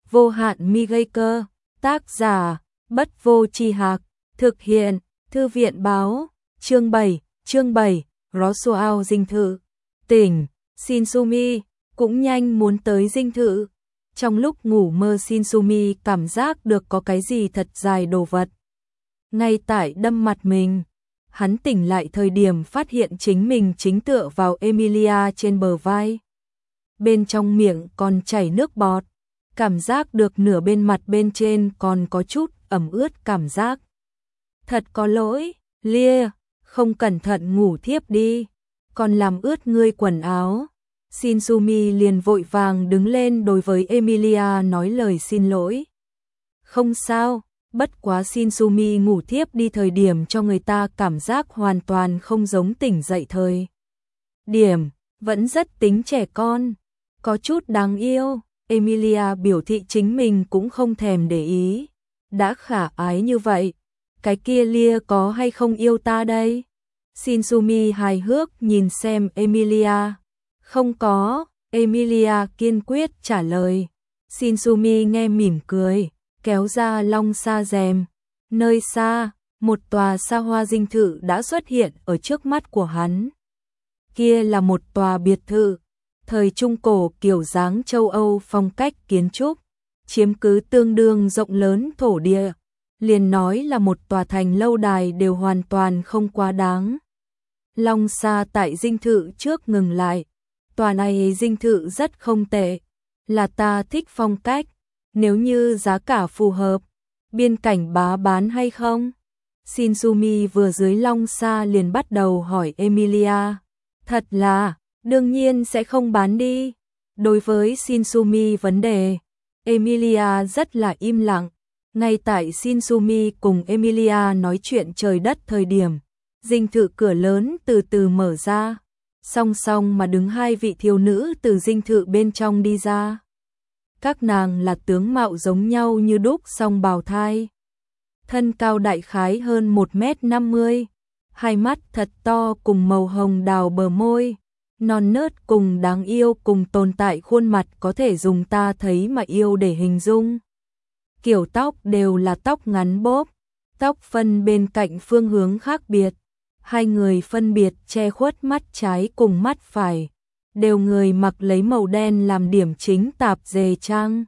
vô hạn mi gây cơ, tác giả, Bất Vô Tri Hạc, thực hiện, Thư viện báo, chương 7, Roswell dinh thự, tỉnh, Shinsumi, cũng nhanh muốn tới dinh thự. Trong lúc ngủ mơ Shinsumi cảm giác được có cái gì thật dài đồ vật. Ngay tại đâm mặt mình, hắn tỉnh lại thời điểm phát hiện chính mình chính tựa vào Emilia trên bờ vai. Bên trong miệng còn chảy nước bọt, cảm giác được nửa bên mặt bên trên còn có chút ẩm ướt cảm giác. Thật có lỗi, Lia, không cẩn thận ngủ thiếp đi, còn làm ướt ngươi quần áo. Shinsumi liền vội vàng đứng lên đối với Emilia nói lời xin lỗi. Không sao, bất quá Shinsumi ngủ thiếp đi thời điểm cho người ta cảm giác hoàn toàn không giống tỉnh dậy thời điểm, vẫn rất tính trẻ con, có chút đáng yêu. Emilia biểu thị chính mình cũng không thèm để ý. Đã khả ái như vậy, cái kia Lia có hay không yêu ta đây? Shinsumi hài hước nhìn xem Emilia. Không có, Emilia kiên quyết trả lời. Shinsumi nghe mỉm cười, kéo ra long sa rèm. Nơi xa, một tòa xa hoa dinh thự đã xuất hiện ở trước mắt của hắn. Kia là một tòa biệt thự, thời Trung Cổ kiểu dáng châu Âu phong cách kiến trúc, chiếm cứ tương đương rộng lớn thổ địa. Liền nói là một tòa thành lâu đài đều hoàn toàn không quá đáng. Long sa tại dinh thự trước ngừng lại. Tòa này dinh thự rất không tệ, là ta thích phong cách, nếu như giá cả phù hợp, biên cảnh bá bán hay không? Shinsumi vừa dưới long sa liền bắt đầu hỏi Emilia. Thật là, đương nhiên sẽ không bán đi. Đối với Shinsumi vấn đề, Emilia rất là im lặng. Ngay tại Shinsumi cùng Emilia nói chuyện trời đất thời điểm, dinh thự cửa lớn từ từ mở ra. Song song mà đứng hai vị thiếu nữ từ dinh thự bên trong đi ra. Các nàng là tướng mạo giống nhau như đúc song bào thai. Thân cao đại khái hơn 1m50, hai mắt thật to cùng màu hồng đào bờ môi, non nớt cùng đáng yêu cùng tồn tại khuôn mặt có thể dùng ta thấy mà yêu để hình dung. Kiểu tóc đều là tóc ngắn bóp, tóc phân bên cạnh phương hướng khác biệt. Hai người phân biệt che khuất mắt trái cùng mắt phải, đều người mặc lấy màu đen làm điểm chính tạp dề trang.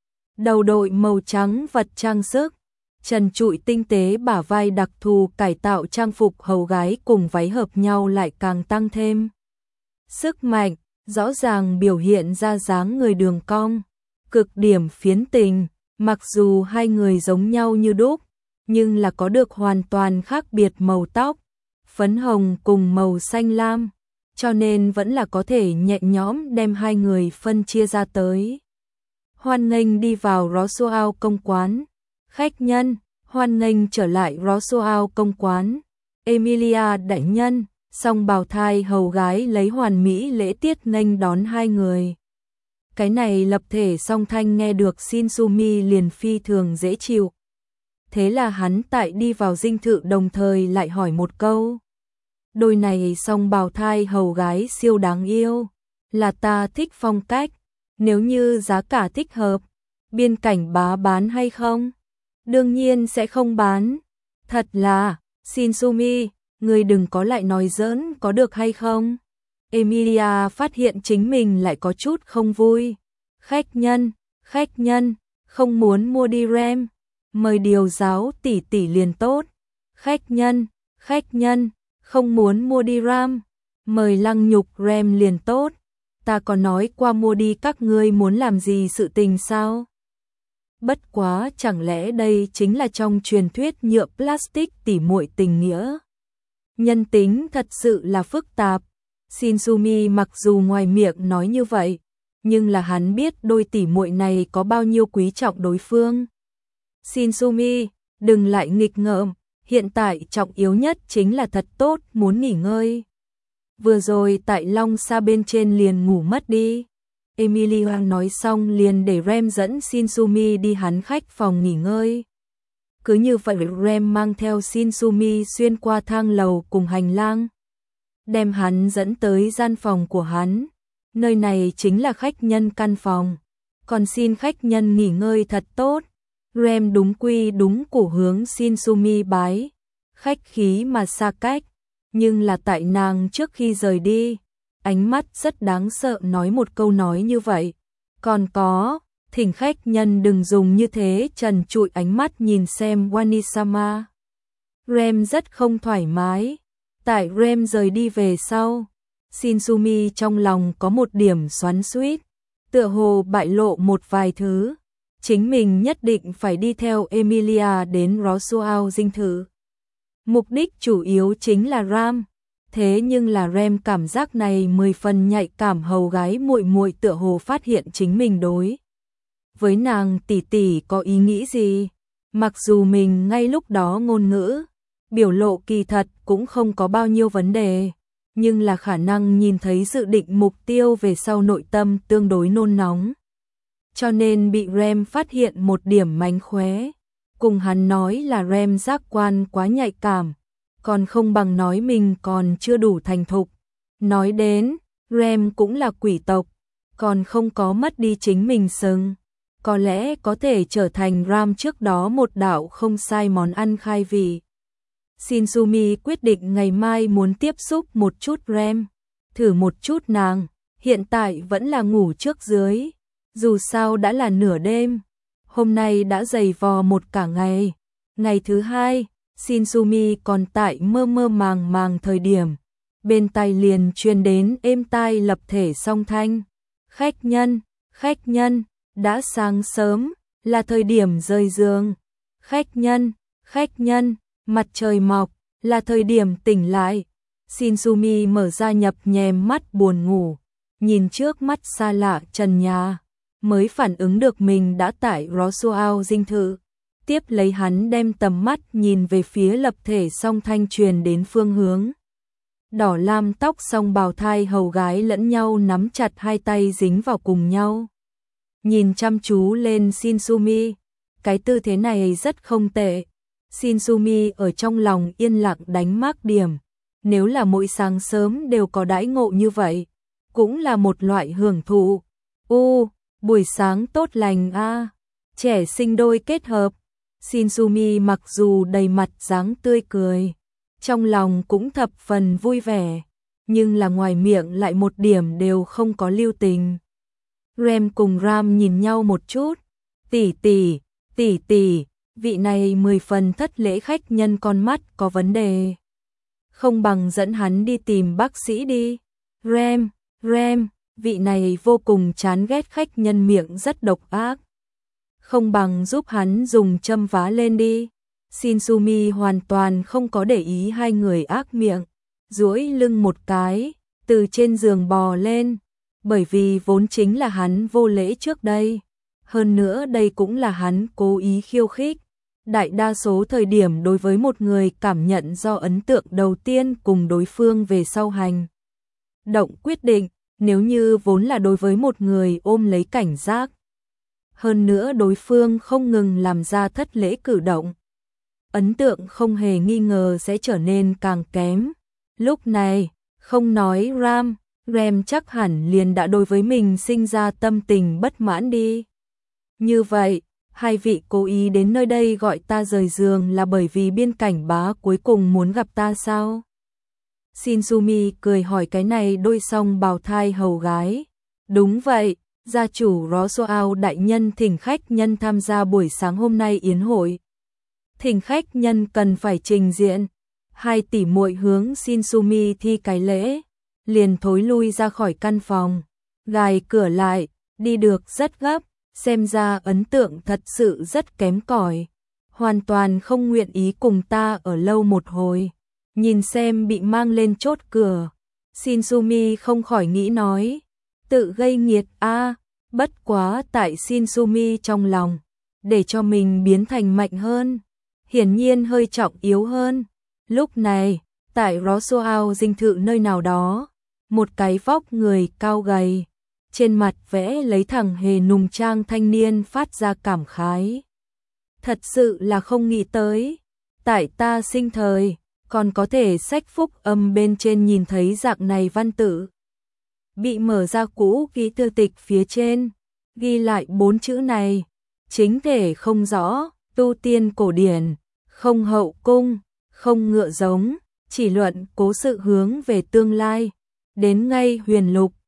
Đầu đội màu trắng vật trang sức, trần trụi tinh tế bả vai đặc thù cải tạo trang phục hầu gái cùng váy hợp nhau lại càng tăng thêm sức mạnh, rõ ràng biểu hiện ra dáng người đường cong, cực điểm phiến tình. Mặc dù hai người giống nhau như đúc, nhưng là có được hoàn toàn khác biệt màu tóc, phấn hồng cùng màu xanh lam, cho nên vẫn là có thể nhẹ nhõm đem hai người phân chia ra tới. Hoan nghênh đi vào Roswell công quán. Khách nhân, hoan nghênh trở lại Roswell công quán. Emilia đại nhân, song bào thai hầu gái lấy hoàn mỹ lễ tiết nghênh đón hai người. Cái này lập thể song thanh nghe được Shinsumi liền phi thường dễ chịu. Thế là hắn tại đi vào dinh thự đồng thời lại hỏi một câu. Đôi này song bào thai hầu gái siêu đáng yêu, là ta thích phong cách, nếu như giá cả thích hợp, biên cảnh bá bán hay không? Đương nhiên sẽ không bán. Thật là, Shinsumi, người đừng có lại nói giỡn có được hay không? Emilia phát hiện chính mình lại có chút không vui. Khách nhân, không muốn mua đi rem, mời điều giáo tỷ tỷ liền tốt. Khách nhân, không muốn mua đi ram, mời lăng nhục rem liền tốt. Ta có nói qua mua đi các ngươi muốn làm gì sự tình sao? Bất quá chẳng lẽ đây chính là trong truyền thuyết nhựa plastic tỉ muội tình nghĩa? Nhân tính thật sự là phức tạp. Shinsumi mặc dù ngoài miệng nói như vậy, nhưng là hắn biết đôi tỉ muội này có bao nhiêu quý trọng đối phương. Shinsumi, đừng lại nghịch ngợm, hiện tại trọng yếu nhất chính là thật tốt muốn nghỉ ngơi. Vừa rồi tại long sa bên trên liền ngủ mất đi. Emilia nói xong liền để Rem dẫn Shinsumi đi hắn khách phòng nghỉ ngơi. Cứ như vậy Rem mang theo Shinsumi xuyên qua thang lầu cùng hành lang, đem hắn dẫn tới gian phòng của hắn. Nơi này chính là khách nhân căn phòng, còn xin khách nhân nghỉ ngơi thật tốt. Rem đúng quy đúng củ hướng Shinsumi bái, khách khí mà xa cách, nhưng là tại nàng trước khi rời đi, ánh mắt rất đáng sợ nói một câu nói như vậy. Còn có, thỉnh khách nhân đừng dùng như thế, trần trụi ánh mắt nhìn xem Wanisama. Rem rất không thoải mái. Tại Rem rời đi về sau, Shinsumi trong lòng có một điểm xoắn xuýt, tựa hồ bại lộ một vài thứ. Chính mình nhất định phải đi theo Emilia đến Rosuao dinh thự. Mục đích chủ yếu chính là Ram. Thế nhưng là Rem cảm giác này 10 phần nhạy cảm, hầu gái muội muội tựa hồ phát hiện chính mình đối với nàng tỷ tỷ có ý nghĩ gì. Mặc dù mình ngay lúc đó ngôn ngữ, biểu lộ kỳ thật cũng không có bao nhiêu vấn đề, nhưng là khả năng nhìn thấy dự định mục tiêu về sau nội tâm tương đối nôn nóng. Cho nên bị Rem phát hiện một điểm mánh khóe. Cùng hắn nói là Rem giác quan quá nhạy cảm, còn không bằng nói mình còn chưa đủ thành thục. Nói đến, Rem cũng là quỷ tộc, còn không có mất đi chính mình sừng. Có lẽ có thể trở thành Ram trước đó một đạo không sai món ăn khai vị. Shinsumi quyết định ngày mai muốn tiếp xúc một chút Rem, thử một chút nàng, hiện tại vẫn là ngủ trước dưới. Dù sao đã là nửa đêm, hôm nay đã dày vò một cả ngày. Ngày thứ hai, Shinsumi còn tại mơ mơ màng màng thời điểm, bên tai liền truyền đến êm tai lập thể song thanh. Khách nhân, đã sáng sớm, là thời điểm rời giường. Khách nhân, mặt trời mọc, là thời điểm tỉnh lại. Shinsumi mở ra nhập nhèm mắt buồn ngủ, nhìn trước mắt xa lạ trần nhà, mới phản ứng được mình đã tại Rosuao dinh thự. Tiếp lấy hắn đem tầm mắt nhìn về phía lập thể song thanh truyền đến phương hướng. Đỏ lam tóc song bào thai hầu gái lẫn nhau nắm chặt hai tay dính vào cùng nhau. Nhìn chăm chú lên Shinsumi, cái tư thế này rất không tệ. Shinsumi ở trong lòng yên lặng đánh mác điểm. Nếu là mỗi sáng sớm đều có đãi ngộ như vậy, cũng là một loại hưởng thụ. Buổi sáng tốt lành a, trẻ sinh đôi kết hợp. Shinsumi mặc dù đầy mặt dáng tươi cười, trong lòng cũng thập phần vui vẻ, nhưng là ngoài miệng lại một điểm đều không có lưu tình. Rem cùng Ram nhìn nhau một chút. Tỷ tỷ, vị này 10 phần thất lễ khách nhân con mắt có vấn đề. Không bằng dẫn hắn đi tìm bác sĩ đi. Rem, vị này vô cùng chán ghét khách nhân miệng rất độc ác. Không bằng giúp hắn dùng châm vá lên đi. Shinsumi hoàn toàn không có để ý hai người ác miệng, duỗi lưng một cái, từ trên giường bò lên, bởi vì vốn chính là hắn vô lễ trước đây. Hơn nữa đây cũng là hắn cố ý khiêu khích. Đại đa số thời điểm đối với một người cảm nhận do ấn tượng đầu tiên cùng đối phương về sau hành động quyết định, nếu như vốn là đối với một người ôm lấy cảnh giác. Hơn nữa đối phương không ngừng làm ra thất lễ cử động, ấn tượng không hề nghi ngờ sẽ trở nên càng kém. Lúc này, không nói Rem chắc hẳn liền đã đối với mình sinh ra tâm tình bất mãn đi. Như vậy, hai vị cố ý đến nơi đây gọi ta rời giường là bởi vì biên cảnh bá cuối cùng muốn gặp ta sao? Shinsumi cười hỏi cái này đôi song bào thai hầu gái. Đúng vậy, gia chủ Rosuao đại nhân thỉnh khách nhân tham gia buổi sáng hôm nay yến hội. Thỉnh khách nhân cần phải trình diện. Hai tỷ muội hướng Shinsumi thi cái lễ, liền thối lui ra khỏi căn phòng, gài cửa lại, đi được rất gấp, xem ra ấn tượng thật sự rất kém cỏi, hoàn toàn không nguyện ý cùng ta ở lâu một hồi. Nhìn xem bị mang lên chốt cửa, Shinsumi không khỏi nghĩ nói, tự gây nghiệt a. Bất quá tại Shinsumi trong lòng, để cho mình biến thành mạnh hơn, hiển nhiên hơi trọng yếu hơn. Lúc này, tại Rosuao dinh thự nơi nào đó, một cái vóc người cao gầy, trên mặt vẽ lấy thẳng hề nùng trang thanh niên phát ra cảm khái. Thật sự là không nghĩ tới, tại ta sinh thời, còn có thể sách phúc âm bên trên nhìn thấy dạng này văn tự. Bị mở ra cũ ký thư tịch phía trên, ghi lại 4 chữ này, chính thể không rõ, tu tiên cổ điển, không hậu cung, không ngựa giống, chỉ luận cố sự hướng về tương lai, đến ngay huyền lục,